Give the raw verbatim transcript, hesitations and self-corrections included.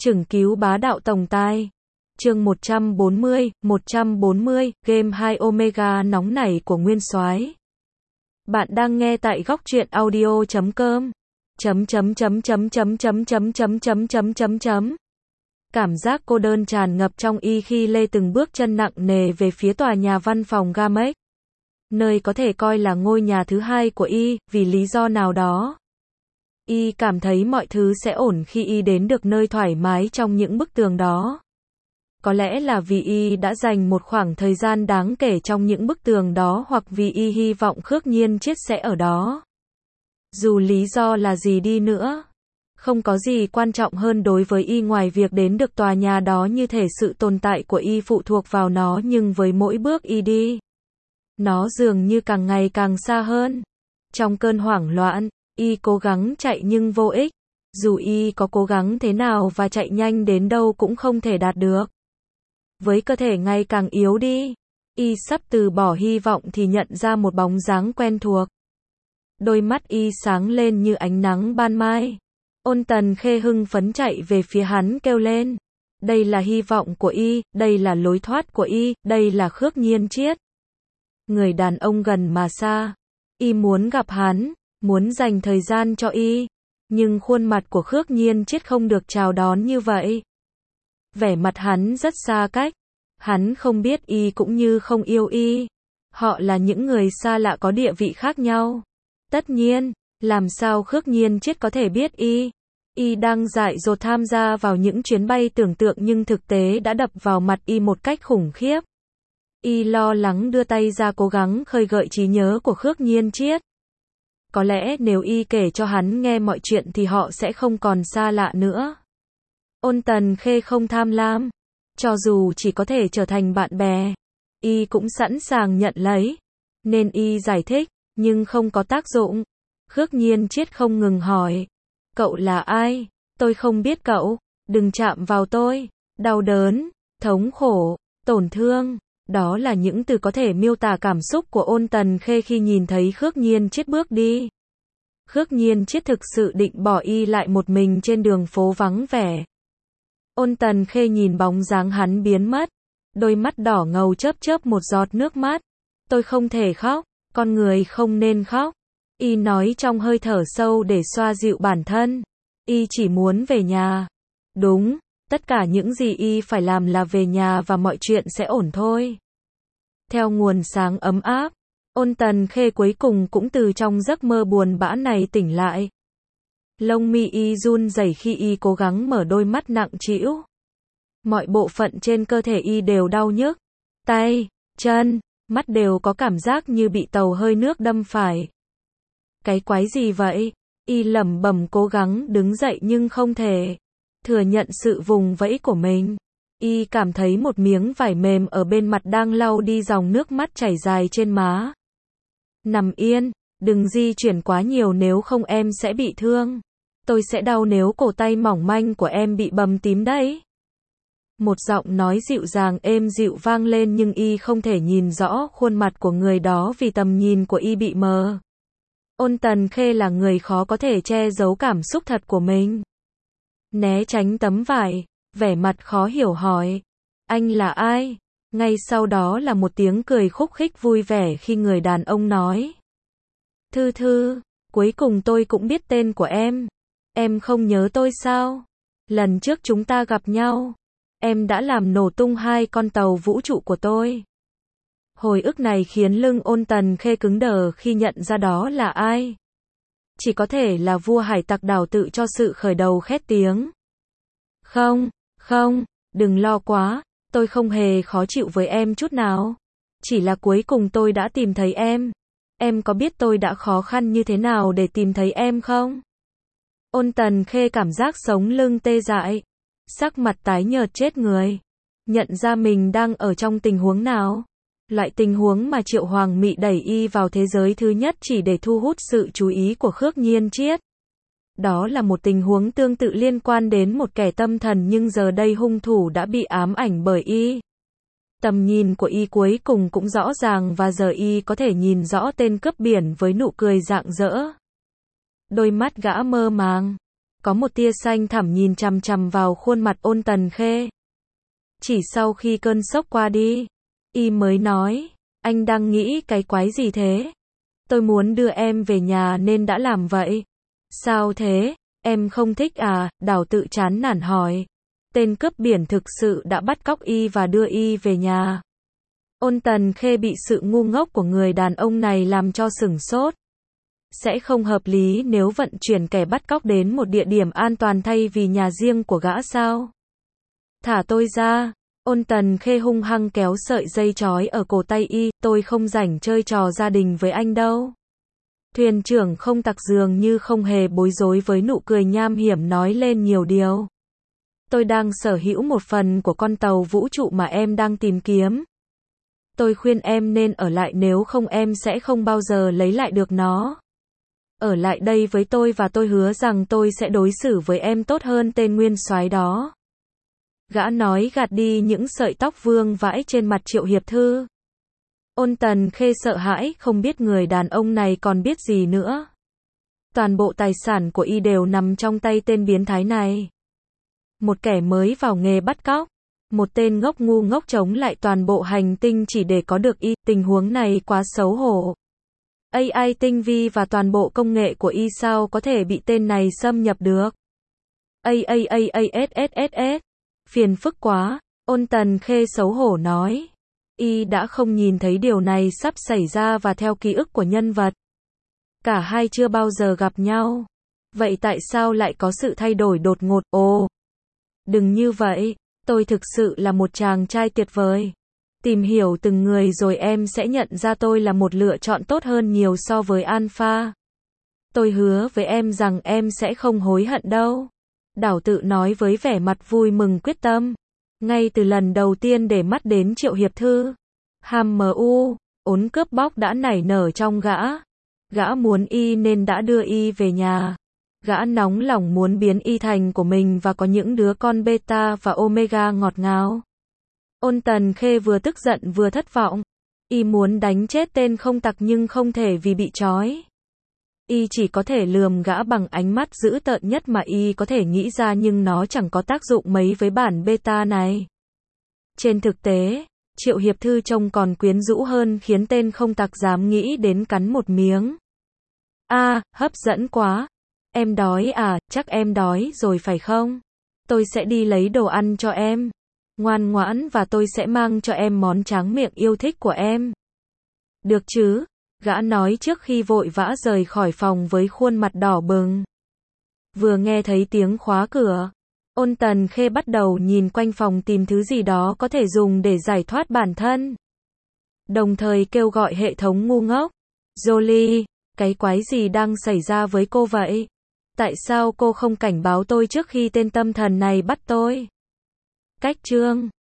Chừng cứu bá đạo tổng tài. Chương một trăm bốn mươi, một trăm bốn mươi, game hai Omega nóng nảy của Nguyên Soái. Bạn đang nghe tại góc truyện audio chấm com. Chấm chấm chấm chấm chấm chấm chấm chấm chấm chấm chấm chấm. Cảm giác cô đơn tràn ngập trong y khi lê từng bước chân nặng nề về phía tòa nhà văn phòng Gamex. Nơi có thể coi là ngôi nhà thứ hai của y, vì lý do nào đó. Y cảm thấy mọi thứ sẽ ổn khi y đến được nơi thoải mái trong những bức tường đó. Có lẽ là vì y đã dành một khoảng thời gian đáng kể trong những bức tường đó, hoặc vì y hy vọng Khước Nhiên Chiết sẽ ở đó. Dù lý do là gì đi nữa, không có gì quan trọng hơn đối với y ngoài việc đến được tòa nhà đó, như thể sự tồn tại của y phụ thuộc vào nó, nhưng với mỗi bước y đi, nó dường như càng ngày càng xa hơn. Trong cơn hoảng loạn, y cố gắng chạy nhưng vô ích. Dù y có cố gắng thế nào và chạy nhanh đến đâu cũng không thể đạt được. Với cơ thể ngày càng yếu đi, y sắp từ bỏ hy vọng thì nhận ra một bóng dáng quen thuộc. Đôi mắt y sáng lên như ánh nắng ban mai. Ôn Tần Khê hưng phấn chạy về phía hắn kêu lên. Đây là hy vọng của y, đây là lối thoát của y, đây là Khước Nhiên Chiết. Người đàn ông gần mà xa. Y muốn gặp hắn, muốn dành thời gian cho y. Nhưng khuôn mặt của Khước Nhiên Chiết không được chào đón như vậy. Vẻ mặt hắn rất xa cách. Hắn không biết y cũng như không yêu y. Họ là những người xa lạ có địa vị khác nhau. Tất nhiên, làm sao Khước Nhiên Chiết có thể biết y? Y đang dại dột tham gia vào những chuyến bay tưởng tượng, nhưng thực tế đã đập vào mặt y một cách khủng khiếp. Y lo lắng đưa tay ra cố gắng khơi gợi trí nhớ của Khước Nhiên Chiết. Có lẽ nếu y kể cho hắn nghe mọi chuyện thì họ sẽ không còn xa lạ nữa. Ôn Tần Khê không tham lam. Cho dù chỉ có thể trở thành bạn bè, y cũng sẵn sàng nhận lấy. Nên y giải thích, nhưng không có tác dụng. Khước Nhiên Chiết không ngừng hỏi. Cậu là ai? Tôi không biết cậu. Đừng chạm vào tôi. Đau đớn, thống khổ, tổn thương. Đó là những từ có thể miêu tả cảm xúc của Ôn Tần Khê khi nhìn thấy Khước Nhiên Chiết bước đi. Khước Nhiên Chiết thực sự định bỏ y lại một mình trên đường phố vắng vẻ. Ôn Tần Khê nhìn bóng dáng hắn biến mất. Đôi mắt đỏ ngầu chớp chớp một giọt nước mắt. Tôi không thể khóc. Con người không nên khóc. Y nói trong hơi thở sâu để xoa dịu bản thân. Y chỉ muốn về nhà. Đúng, tất cả những gì y phải làm là về nhà và mọi chuyện sẽ ổn thôi. Theo nguồn sáng ấm áp, Ôn Tần Khê cuối cùng cũng từ trong giấc mơ buồn bã này tỉnh lại. Lông mi y run rẩy khi y cố gắng mở đôi mắt nặng trĩu. Mọi bộ phận trên cơ thể y đều đau nhức. Tay, chân, mắt đều có cảm giác như bị tàu hơi nước đâm phải. Cái quái gì vậy? Y lẩm bẩm cố gắng đứng dậy nhưng không thể. Thừa nhận sự vùng vẫy của mình. Y cảm thấy một miếng vải mềm ở bên mặt đang lau đi dòng nước mắt chảy dài trên má. Nằm yên, đừng di chuyển quá nhiều nếu không em sẽ bị thương. Tôi sẽ đau nếu cổ tay mỏng manh của em bị bầm tím đấy. Một giọng nói dịu dàng êm dịu vang lên, nhưng y không thể nhìn rõ khuôn mặt của người đó vì tầm nhìn của y bị mờ. Ôn Tần Khê là người khó có thể che giấu cảm xúc thật của mình. Né tránh tấm vải, vẻ mặt khó hiểu hỏi. Anh là ai? Ngay sau đó là một tiếng cười khúc khích vui vẻ khi người đàn ông nói. Thư Thư, cuối cùng tôi cũng biết tên của em. Em không nhớ tôi sao? Lần trước chúng ta gặp nhau, em đã làm nổ tung hai con tàu vũ trụ của tôi. Hồi ức này khiến lưng Ôn Tần Khê cứng đờ khi nhận ra đó là ai. Chỉ có thể là vua hải tặc đảo tự cho sự khởi đầu khét tiếng. Không, không, đừng lo quá, tôi không hề khó chịu với em chút nào. Chỉ là cuối cùng tôi đã tìm thấy em. Em có biết tôi đã khó khăn như thế nào để tìm thấy em không? Ôn Tần Khê cảm giác sống lưng tê dại. Sắc mặt tái nhợt chết người. Nhận ra mình đang ở trong tình huống nào? Loại tình huống mà Triệu Hoàng Mị đẩy y vào thế giới thứ nhất chỉ để thu hút sự chú ý của Khước Nhiên Chiết. Đó là một tình huống tương tự liên quan đến một kẻ tâm thần, nhưng giờ đây hung thủ đã bị ám ảnh bởi y. Tầm nhìn của y cuối cùng cũng rõ ràng và giờ y có thể nhìn rõ tên cướp biển với nụ cười rạng rỡ. Đôi mắt gã mơ màng. Có một tia xanh thẳm nhìn chằm chằm vào khuôn mặt Ôn Tần Khê. Chỉ sau khi cơn sốc qua đi, y mới nói, anh đang nghĩ cái quái gì thế? Tôi muốn đưa em về nhà nên đã làm vậy. Sao thế? Em không thích à? Đào Tự chán nản hỏi. Tên cướp biển thực sự đã bắt cóc y và đưa y về nhà. Ôn Tần Khê bị sự ngu ngốc của người đàn ông này làm cho sửng sốt. Sẽ không hợp lý nếu vận chuyển kẻ bắt cóc đến một địa điểm an toàn thay vì nhà riêng của gã sao? Thả tôi ra. Ôn Tần Khê hung hăng kéo sợi dây trói ở cổ tay y, tôi không rảnh chơi trò gia đình với anh đâu. Thuyền trưởng Không Tặc dường như không hề bối rối với nụ cười nham hiểm nói lên nhiều điều. Tôi đang sở hữu một phần của con tàu vũ trụ mà em đang tìm kiếm. Tôi khuyên em nên ở lại, nếu không em sẽ không bao giờ lấy lại được nó. Ở lại đây với tôi và tôi hứa rằng tôi sẽ đối xử với em tốt hơn tên nguyên soái đó. Gã nói gạt đi những sợi tóc vương vãi trên mặt Triệu Hiệp Thư. Ôn Tần Khê sợ hãi, không biết người đàn ông này còn biết gì nữa. Toàn bộ tài sản của y đều nằm trong tay tên biến thái này. Một kẻ mới vào nghề bắt cóc. Một tên ngốc ngu ngốc chống lại toàn bộ hành tinh chỉ để có được y. Tình huống này quá xấu hổ. a i tinh vi và toàn bộ công nghệ của y sao có thể bị tên này xâm nhập được. a a a a s s s s. Phiền phức quá. Ôn Tần Khê xấu hổ nói. Y đã không nhìn thấy điều này sắp xảy ra và theo ký ức của nhân vật. Cả hai chưa bao giờ gặp nhau. Vậy tại sao lại có sự thay đổi đột ngột? Ồ, đừng như vậy. Tôi thực sự là một chàng trai tuyệt vời. Tìm hiểu từng người rồi em sẽ nhận ra tôi là một lựa chọn tốt hơn nhiều so với Alpha. Tôi hứa với em rằng em sẽ không hối hận đâu. Đào Tự nói với vẻ mặt vui mừng quyết tâm. Ngay từ lần đầu tiên để mắt đến Triệu Hiệp Thư, ham mưu, ốn cướp bóc đã nảy nở trong gã. Gã muốn y nên đã đưa y về nhà. Gã nóng lòng muốn biến y thành của mình và có những đứa con beta và omega ngọt ngào. Ôn Tần Khê vừa tức giận vừa thất vọng. Y muốn đánh chết tên Không Tặc nhưng không thể vì bị trói. Y chỉ có thể lườm gã bằng ánh mắt dữ tợn nhất mà y có thể nghĩ ra, nhưng nó chẳng có tác dụng mấy với bản beta này. Trên thực tế, Triệu Hiệp Thư trông còn quyến rũ hơn, khiến tên Không Tặc dám nghĩ đến cắn một miếng. A, à, hấp dẫn quá. Em đói à? Chắc em đói rồi phải không? Tôi sẽ đi lấy đồ ăn cho em. Ngoan ngoãn và tôi sẽ mang cho em món tráng miệng yêu thích của em. Được chứ? Gã nói trước khi vội vã rời khỏi phòng với khuôn mặt đỏ bừng. Vừa nghe thấy tiếng khóa cửa, Ôn Tần Khê bắt đầu nhìn quanh phòng tìm thứ gì đó có thể dùng để giải thoát bản thân. Đồng thời kêu gọi hệ thống ngu ngốc. Jolie, cái quái gì đang xảy ra với cô vậy? Tại sao cô không cảnh báo tôi trước khi tên tâm thần này bắt tôi? Cách chương